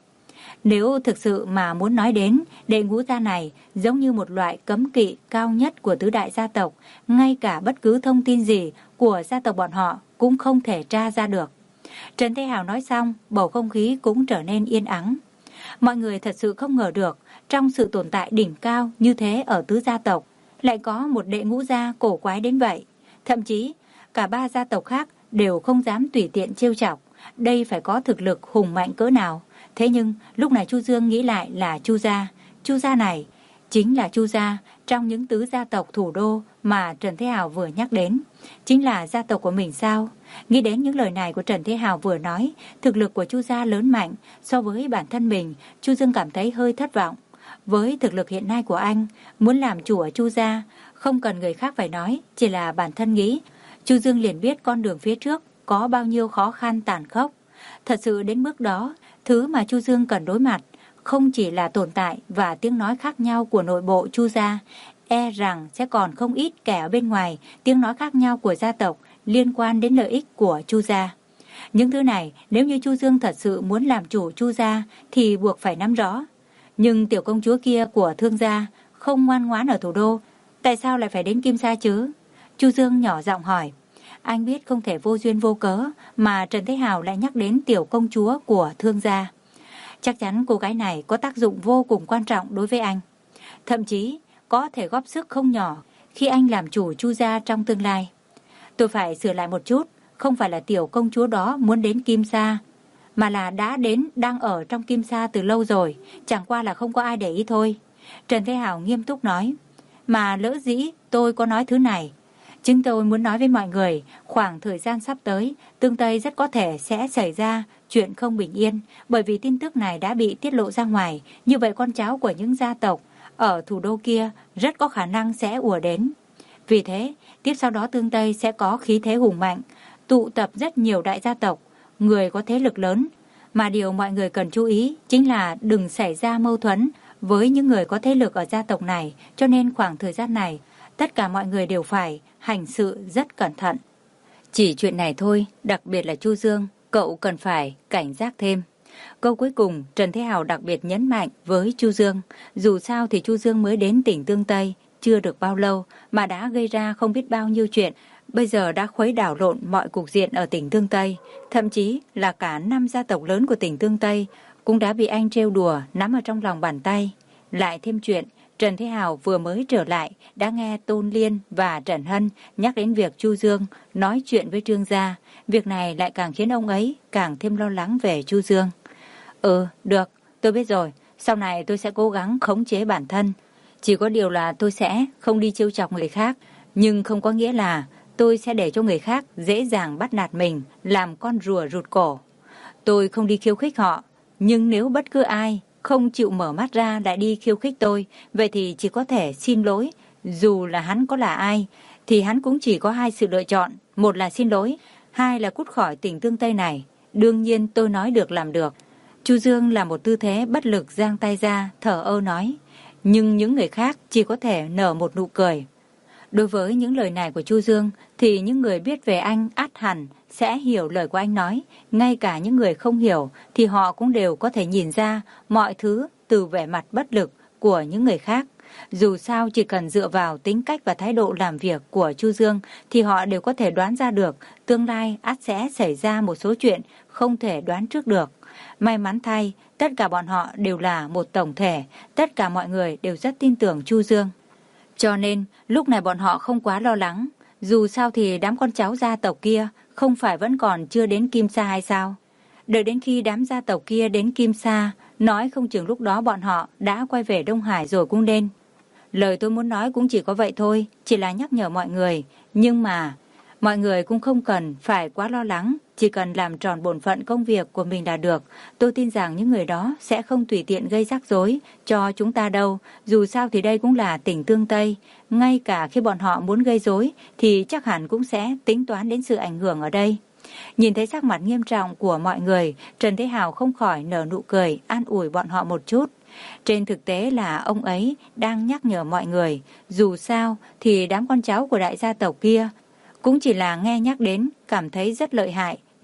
A: Nếu thực sự mà muốn nói đến, đệ ngũ gia này giống như một loại cấm kỵ cao nhất của tứ đại gia tộc, ngay cả bất cứ thông tin gì của gia tộc bọn họ cũng không thể tra ra được. Trần Thế Hào nói xong, bầu không khí cũng trở nên yên ắng. Mọi người thật sự không ngờ được, trong sự tồn tại đỉnh cao như thế ở tứ gia tộc, lại có một đệ ngũ gia cổ quái đến vậy. Thậm chí, cả ba gia tộc khác đều không dám tùy tiện trêu chọc. Đây phải có thực lực hùng mạnh cỡ nào. Thế nhưng, lúc này Chu Dương nghĩ lại là Chu gia. Chu gia này chính là Chu gia trong những tứ gia tộc thủ đô mà Trần Thế Hào vừa nhắc đến. Chính là gia tộc của mình sao? Nghĩ đến những lời này của Trần Thế Hào vừa nói, thực lực của Chu gia lớn mạnh so với bản thân mình, Chu Dương cảm thấy hơi thất vọng. Với thực lực hiện nay của anh, muốn làm chủ ở Chu gia, không cần người khác phải nói, chỉ là bản thân nghĩ, Chu Dương liền biết con đường phía trước có bao nhiêu khó khăn tàn khốc. Thật sự đến bước đó, thứ mà Chu Dương cần đối mặt không chỉ là tồn tại và tiếng nói khác nhau của nội bộ Chu gia, e rằng sẽ còn không ít kẻ ở bên ngoài tiếng nói khác nhau của gia tộc liên quan đến lợi ích của Chu gia. Những thứ này nếu như Chu Dương thật sự muốn làm chủ Chu gia thì buộc phải nắm rõ. Nhưng tiểu công chúa kia của Thương gia không ngoan ngoãn ở thủ đô, tại sao lại phải đến Kim Sa chứ? Chu Dương nhỏ giọng hỏi. Anh biết không thể vô duyên vô cớ mà Trần Thế Hào lại nhắc đến tiểu công chúa của Thương gia. Chắc chắn cô gái này có tác dụng vô cùng quan trọng đối với anh. Thậm chí có thể góp sức không nhỏ khi anh làm chủ Chu gia trong tương lai. Tôi phải sửa lại một chút, không phải là tiểu công chúa đó muốn đến Kim Sa, mà là đã đến, đang ở trong Kim Sa từ lâu rồi, chẳng qua là không có ai để ý thôi. Trần Thế Hào nghiêm túc nói. Mà lỡ dĩ tôi có nói thứ này, chính tôi muốn nói với mọi người, khoảng thời gian sắp tới, Tương Tây rất có thể sẽ xảy ra chuyện không bình yên, bởi vì tin tức này đã bị tiết lộ ra ngoài, như vậy con cháu của những gia tộc ở thủ đô kia rất có khả năng sẽ ùa đến. Vì thế, tiếp sau đó Tương Tây sẽ có khí thế hùng mạnh, tụ tập rất nhiều đại gia tộc, người có thế lực lớn, mà điều mọi người cần chú ý chính là đừng xảy ra mâu thuẫn với những người có thế lực ở gia tộc này, cho nên khoảng thời gian này, tất cả mọi người đều phải hành sự rất cẩn thận. Chỉ chuyện này thôi, đặc biệt là Chu Dương, cậu cần phải cảnh giác thêm. Câu cuối cùng, Trần Thế Hào đặc biệt nhấn mạnh với Chu Dương, dù sao thì Chu Dương mới đến tỉnh Tương Tây, chưa được bao lâu mà đã gây ra không biết bao nhiêu chuyện, bây giờ đã khuấy đảo lộn mọi cục diện ở tỉnh Tương Tây, thậm chí là cả năm gia tộc lớn của tỉnh Tương Tây cũng đã bị anh trêu đùa nắm ở trong lòng bàn tay. Lại thêm chuyện, Trần Thế Hào vừa mới trở lại đã nghe Tôn Liên và Trần Hân nhắc đến việc Chu Dương nói chuyện với Trương gia. Việc này lại càng khiến ông ấy càng thêm lo lắng về Chu Dương. Ừ, được, tôi biết rồi. Sau này tôi sẽ cố gắng khống chế bản thân. Chỉ có điều là tôi sẽ không đi trêu chọc người khác. Nhưng không có nghĩa là tôi sẽ để cho người khác dễ dàng bắt nạt mình, làm con rùa rụt cổ. Tôi không đi khiêu khích họ. Nhưng nếu bất cứ ai không chịu mở mắt ra lại đi khiêu khích tôi, vậy thì chỉ có thể xin lỗi. Dù là hắn có là ai, thì hắn cũng chỉ có hai sự lựa chọn. Một là xin lỗi, hai là cút khỏi tỉnh Tương Tây này. Đương nhiên tôi nói được làm được. Chu Dương là một tư thế bất lực giang tay ra, thở ơ nói. Nhưng những người khác chỉ có thể nở một nụ cười. Đối với những lời này của Chu Dương, thì những người biết về anh ắt hẳn sẽ hiểu lời của anh nói. Ngay cả những người không hiểu thì họ cũng đều có thể nhìn ra mọi thứ từ vẻ mặt bất lực của những người khác. Dù sao chỉ cần dựa vào tính cách và thái độ làm việc của Chu Dương thì họ đều có thể đoán ra được tương lai ắt sẽ xảy ra một số chuyện không thể đoán trước được. May mắn thay, tất cả bọn họ đều là một tổng thể, tất cả mọi người đều rất tin tưởng Chu Dương. Cho nên, lúc này bọn họ không quá lo lắng. Dù sao thì đám con cháu gia tộc kia không phải vẫn còn chưa đến Kim Sa hay sao? Đợi đến khi đám gia tộc kia đến Kim Sa, nói không chừng lúc đó bọn họ đã quay về Đông Hải rồi cũng nên. Lời tôi muốn nói cũng chỉ có vậy thôi, chỉ là nhắc nhở mọi người. Nhưng mà, mọi người cũng không cần phải quá lo lắng, chỉ cần làm tròn bổn phận công việc của mình là được. Tôi tin rằng những người đó sẽ không tùy tiện gây rắc rối cho chúng ta đâu. Dù sao thì đây cũng là tỉnh Tương Tây. Ngay cả khi bọn họ muốn gây rối thì chắc hẳn cũng sẽ tính toán đến sự ảnh hưởng ở đây. Nhìn thấy sắc mặt nghiêm trọng của mọi người, Trần Thế Hào không khỏi nở nụ cười, an ủi bọn họ một chút. Trên thực tế là ông ấy đang nhắc nhở mọi người, dù sao thì đám con cháu của đại gia tộc kia cũng chỉ là nghe nhắc đến, cảm thấy rất lợi hại,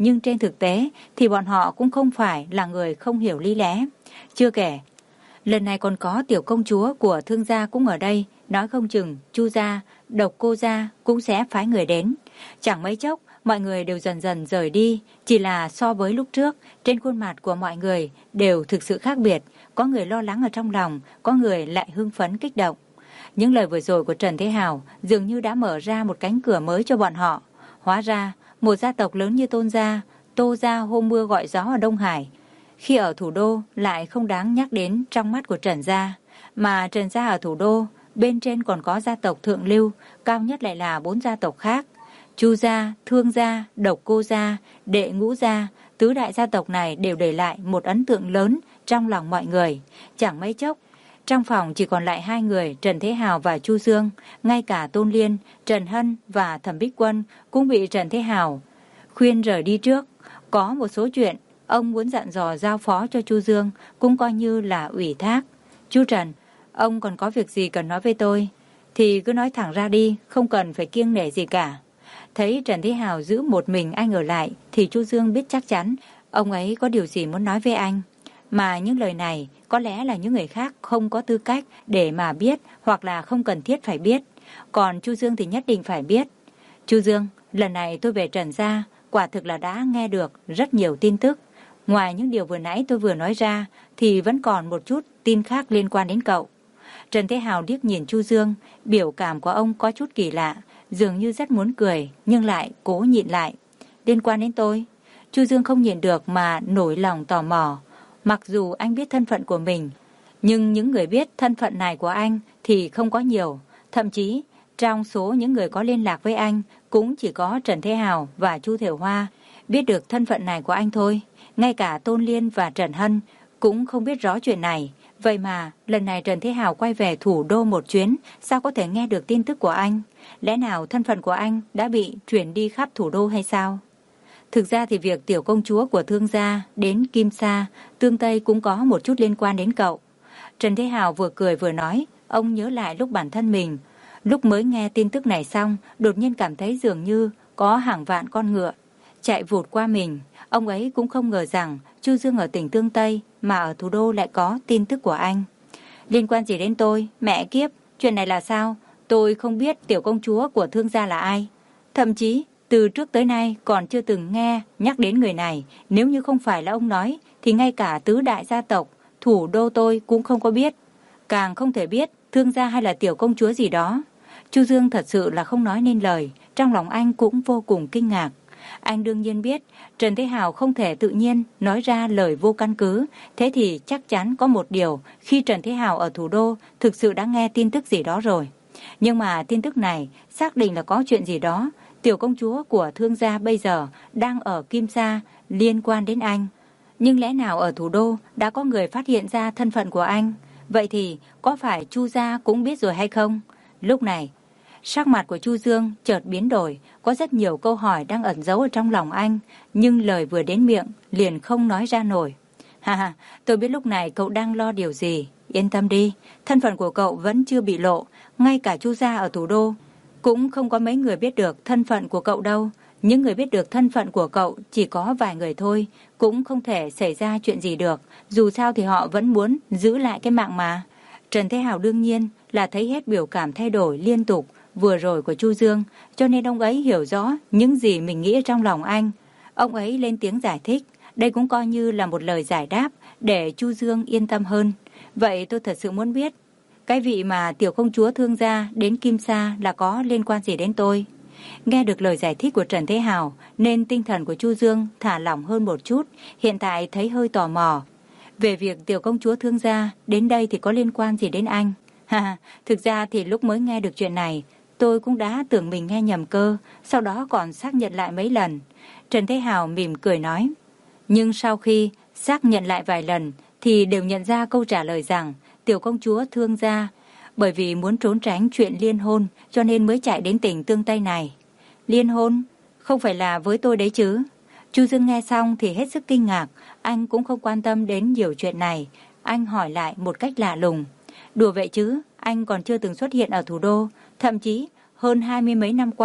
A: nhưng trên thực tế thì bọn họ cũng không phải là người không hiểu lý lẽ. Chưa kể, lần này còn có tiểu công chúa của Thương gia cũng ở đây, nói không chừng Chu gia, Độc Cô gia cũng sẽ phái người đến. Chẳng mấy chốc, mọi người đều dần dần rời đi, chỉ là so với lúc trước, trên khuôn mặt của mọi người đều thực sự khác biệt, có người lo lắng ở trong lòng, có người lại hưng phấn kích động. Những lời vừa rồi của Trần Thế Hào dường như đã mở ra một cánh cửa mới cho bọn họ. Hóa ra, một gia tộc lớn như Tôn gia, Tô gia hôm mưa gọi gió ở Đông Hải, khi ở thủ đô lại không đáng nhắc đến trong mắt của Trần gia, mà Trần gia ở thủ đô, bên trên còn có gia tộc thượng lưu, cao nhất lại là bốn gia tộc khác. Chu gia, Thương gia, Độc Cô gia, Đệ Ngũ gia, tứ đại gia tộc này đều để lại một ấn tượng lớn trong lòng mọi người. Chẳng mấy chốc, trong phòng chỉ còn lại hai người, Trần Thế Hào và Chu Dương, ngay cả Tôn Liên, Trần Hân và Thẩm Bích Quân cũng bị Trần Thế Hào khuyên rời đi trước. Có một số chuyện ông muốn dặn dò giao phó cho Chu Dương, cũng coi như là ủy thác. Chu Trần, ông còn có việc gì cần nói với tôi thì cứ nói thẳng ra đi, không cần phải kiêng nể gì cả. Thấy Trần Thế Hào giữ một mình anh ở lại thì Chu Dương biết chắc chắn ông ấy có điều gì muốn nói với anh. Mà những lời này có lẽ là những người khác không có tư cách để mà biết, hoặc là không cần thiết phải biết. Còn Chu Dương thì nhất định phải biết. Chu Dương, lần này tôi về Trần gia, quả thực là đã nghe được rất nhiều tin tức. Ngoài những điều vừa nãy tôi vừa nói ra thì vẫn còn một chút tin khác liên quan đến cậu. Trần Thế Hào liếc nhìn Chu Dương, biểu cảm của ông có chút kỳ lạ, dường như rất muốn cười nhưng lại cố nhịn lại. Liên quan đến tôi? Chu Dương không nhịn được mà nổi lòng tò mò. Mặc dù anh biết thân phận của mình, nhưng những người biết thân phận này của anh thì không có nhiều. Thậm chí, trong số những người có liên lạc với anh cũng chỉ có Trần Thế Hào và Chu Thiểu Hoa biết được thân phận này của anh thôi. Ngay cả Tôn Liên và Trần Hân cũng không biết rõ chuyện này. Vậy mà lần này Trần Thế Hào quay về thủ đô một chuyến, sao có thể nghe được tin tức của anh? Lẽ nào thân phận của anh đã bị chuyển đi khắp thủ đô hay sao? Thực ra thì việc tiểu công chúa của Thương gia đến Kim Sa, Tương Tây cũng có một chút liên quan đến cậu. Trần Thế Hào vừa cười vừa nói, ông nhớ lại lúc bản thân mình. Lúc mới nghe tin tức này xong, đột nhiên cảm thấy dường như có hàng vạn con ngựa chạy vụt qua mình. Ông ấy cũng không ngờ rằng Chu Dương ở tỉnh Tương Tây mà ở thủ đô lại có tin tức của anh. Liên quan gì đến tôi? Mẹ kiếp, chuyện này là sao? Tôi không biết tiểu công chúa của Thương gia là ai. Thậm chí từ trước tới nay còn chưa từng nghe nhắc đến người này. Nếu như không phải là ông nói thì ngay cả tứ đại gia tộc thủ đô tôi cũng không có biết. Càng không thể biết Thương gia hay là tiểu công chúa gì đó. Chu Dương thật sự là không nói nên lời. Trong lòng anh cũng vô cùng kinh ngạc. Anh đương nhiên biết Trần Thế Hào không thể tự nhiên nói ra lời vô căn cứ. Thế thì chắc chắn có một điều, khi Trần Thế Hào ở thủ đô thực sự đã nghe tin tức gì đó rồi. Nhưng mà tin tức này xác định là có chuyện gì đó. Tiểu công chúa của Thương gia bây giờ đang ở Kim Sa, liên quan đến anh. Nhưng lẽ nào ở thủ đô đã có người phát hiện ra thân phận của anh? Vậy thì có phải Chu gia cũng biết rồi hay không? Lúc này, sắc mặt của Chu Dương chợt biến đổi, có rất nhiều câu hỏi đang ẩn giấu ở trong lòng anh, nhưng lời vừa đến miệng liền không nói ra nổi. Ha ha, tôi biết lúc này cậu đang lo điều gì, yên tâm đi, thân phận của cậu vẫn chưa bị lộ, ngay cả Chu gia ở thủ đô cũng không có mấy người biết được thân phận của cậu đâu. Những người biết được thân phận của cậu chỉ có vài người thôi, cũng không thể xảy ra chuyện gì được, dù sao thì họ vẫn muốn giữ lại cái mạng mà. Trần Thế Hào đương nhiên là thấy hết biểu cảm thay đổi liên tục vừa rồi của Chu Dương, cho nên ông ấy hiểu rõ những gì mình nghĩ trong lòng anh. Ông ấy lên tiếng giải thích, đây cũng coi như là một lời giải đáp để Chu Dương yên tâm hơn. Vậy tôi thật sự muốn biết, cái vị mà tiểu công chúa Thương gia đến Kim Sa là có liên quan gì đến tôi? Nghe được lời giải thích của Trần Thế Hào nên tinh thần của Chu Dương thả lỏng hơn một chút, hiện tại thấy hơi tò mò. Về việc tiểu công chúa Thương gia đến đây thì có liên quan gì đến anh? Ha, thực ra thì lúc mới nghe được chuyện này, tôi cũng đã tưởng mình nghe nhầm cơ, sau đó còn xác nhận lại mấy lần. Trần Thế Hào mỉm cười nói. Nhưng sau khi xác nhận lại vài lần thì đều nhận ra câu trả lời rằng tiểu công chúa Thương gia bởi vì muốn trốn tránh chuyện liên hôn cho nên mới chạy đến tỉnh Tương Tây này. Liên hôn? Không phải là với tôi đấy chứ? Chu Dương nghe xong thì hết sức kinh ngạc, anh cũng không quan tâm đến nhiều chuyện này. Anh hỏi lại một cách lạ lùng. Đùa vậy chứ, anh còn chưa từng xuất hiện ở thủ đô, thậm chí hơn hai mươi mấy năm qua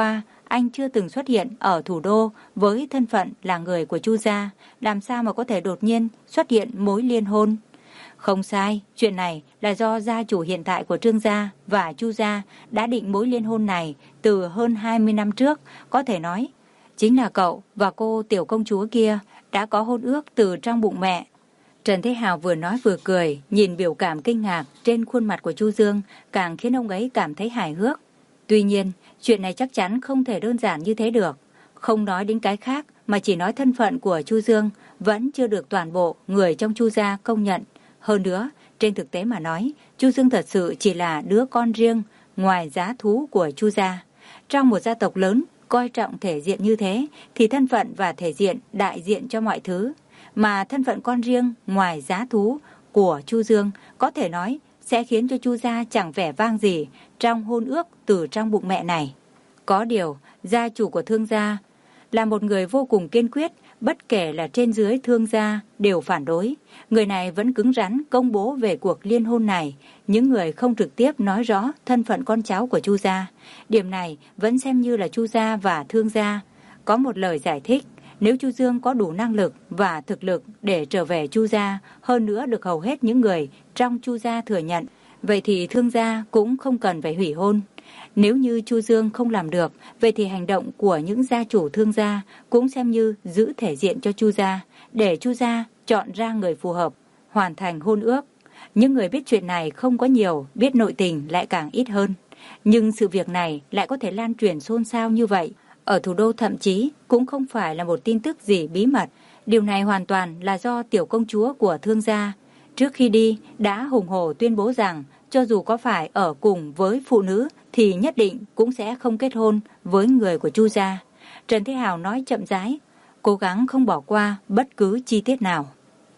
A: anh chưa từng xuất hiện ở thủ đô với thân phận là người của Chu gia, làm sao mà có thể đột nhiên xuất hiện mối liên hôn. Không sai, chuyện này là do gia chủ hiện tại của Trương gia và Chu gia đã định mối liên hôn này từ hơn hai mươi năm trước, có thể nói chính là cậu và cô tiểu công chúa kia đã có hôn ước từ trong bụng mẹ. Trần Thế Hào vừa nói vừa cười, nhìn biểu cảm kinh ngạc trên khuôn mặt của Chu Dương càng khiến ông ấy cảm thấy hài hước. Tuy nhiên, chuyện này chắc chắn không thể đơn giản như thế được. Không nói đến cái khác mà chỉ nói thân phận của Chu Dương vẫn chưa được toàn bộ người trong Chu gia công nhận. Hơn nữa, trên thực tế mà nói, Chu Dương thật sự chỉ là đứa con riêng ngoài giá thú của Chu gia. Trong một gia tộc lớn coi trọng thể diện như thế thì thân phận và thể diện đại diện cho mọi thứ. Mà thân phận con riêng ngoài giá thú của Chu Dương có thể nói sẽ khiến cho Chu gia chẳng vẻ vang gì trong hôn ước từ trong bụng mẹ này. Có điều, gia chủ của Thương gia là một người vô cùng kiên quyết, bất kể là trên dưới Thương gia đều phản đối. Người này vẫn cứng rắn công bố về cuộc liên hôn này, những người không trực tiếp nói rõ thân phận con cháu của Chu gia. Điểm này vẫn xem như là Chu gia và Thương gia có một lời giải thích. Nếu Chu Dương có đủ năng lực và thực lực để trở về Chu gia, hơn nữa được hầu hết những người trong Chu gia thừa nhận, vậy thì Thương gia cũng không cần phải hủy hôn. Nếu như Chu Dương không làm được, vậy thì hành động của những gia chủ Thương gia cũng xem như giữ thể diện cho Chu gia, để Chu gia chọn ra người phù hợp, hoàn thành hôn ước. Những người biết chuyện này không có nhiều, biết nội tình lại càng ít hơn. Nhưng sự việc này lại có thể lan truyền xôn xao như vậy. Ở thủ đô thậm chí cũng không phải là một tin tức gì bí mật. Điều này hoàn toàn là do tiểu công chúa của Thương gia trước khi đi đã hùng hổ tuyên bố rằng cho dù có phải ở cùng với phụ nữ thì nhất định cũng sẽ không kết hôn với người của Chu gia. Trần Thế Hào nói chậm rãi, cố gắng không bỏ qua bất cứ chi tiết nào.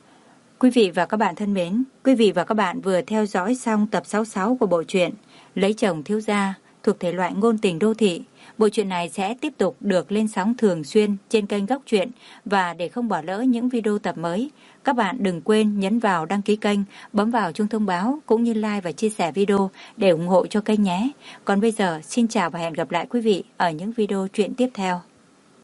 A: Quý vị và các bạn thân mến, quý vị và các bạn vừa theo dõi xong tập sáu mươi sáu của bộ truyện Lấy chồng thiếu gia thuộc thể loại ngôn tình đô thị. Bộ truyện này sẽ tiếp tục được lên sóng thường xuyên trên kênh Góc Truyện, và để không bỏ lỡ những video tập mới, các bạn đừng quên nhấn vào đăng ký kênh, bấm vào chuông thông báo cũng như like và chia sẻ video để ủng hộ cho kênh nhé. Còn bây giờ, xin chào và hẹn gặp lại quý vị ở những video truyện tiếp theo.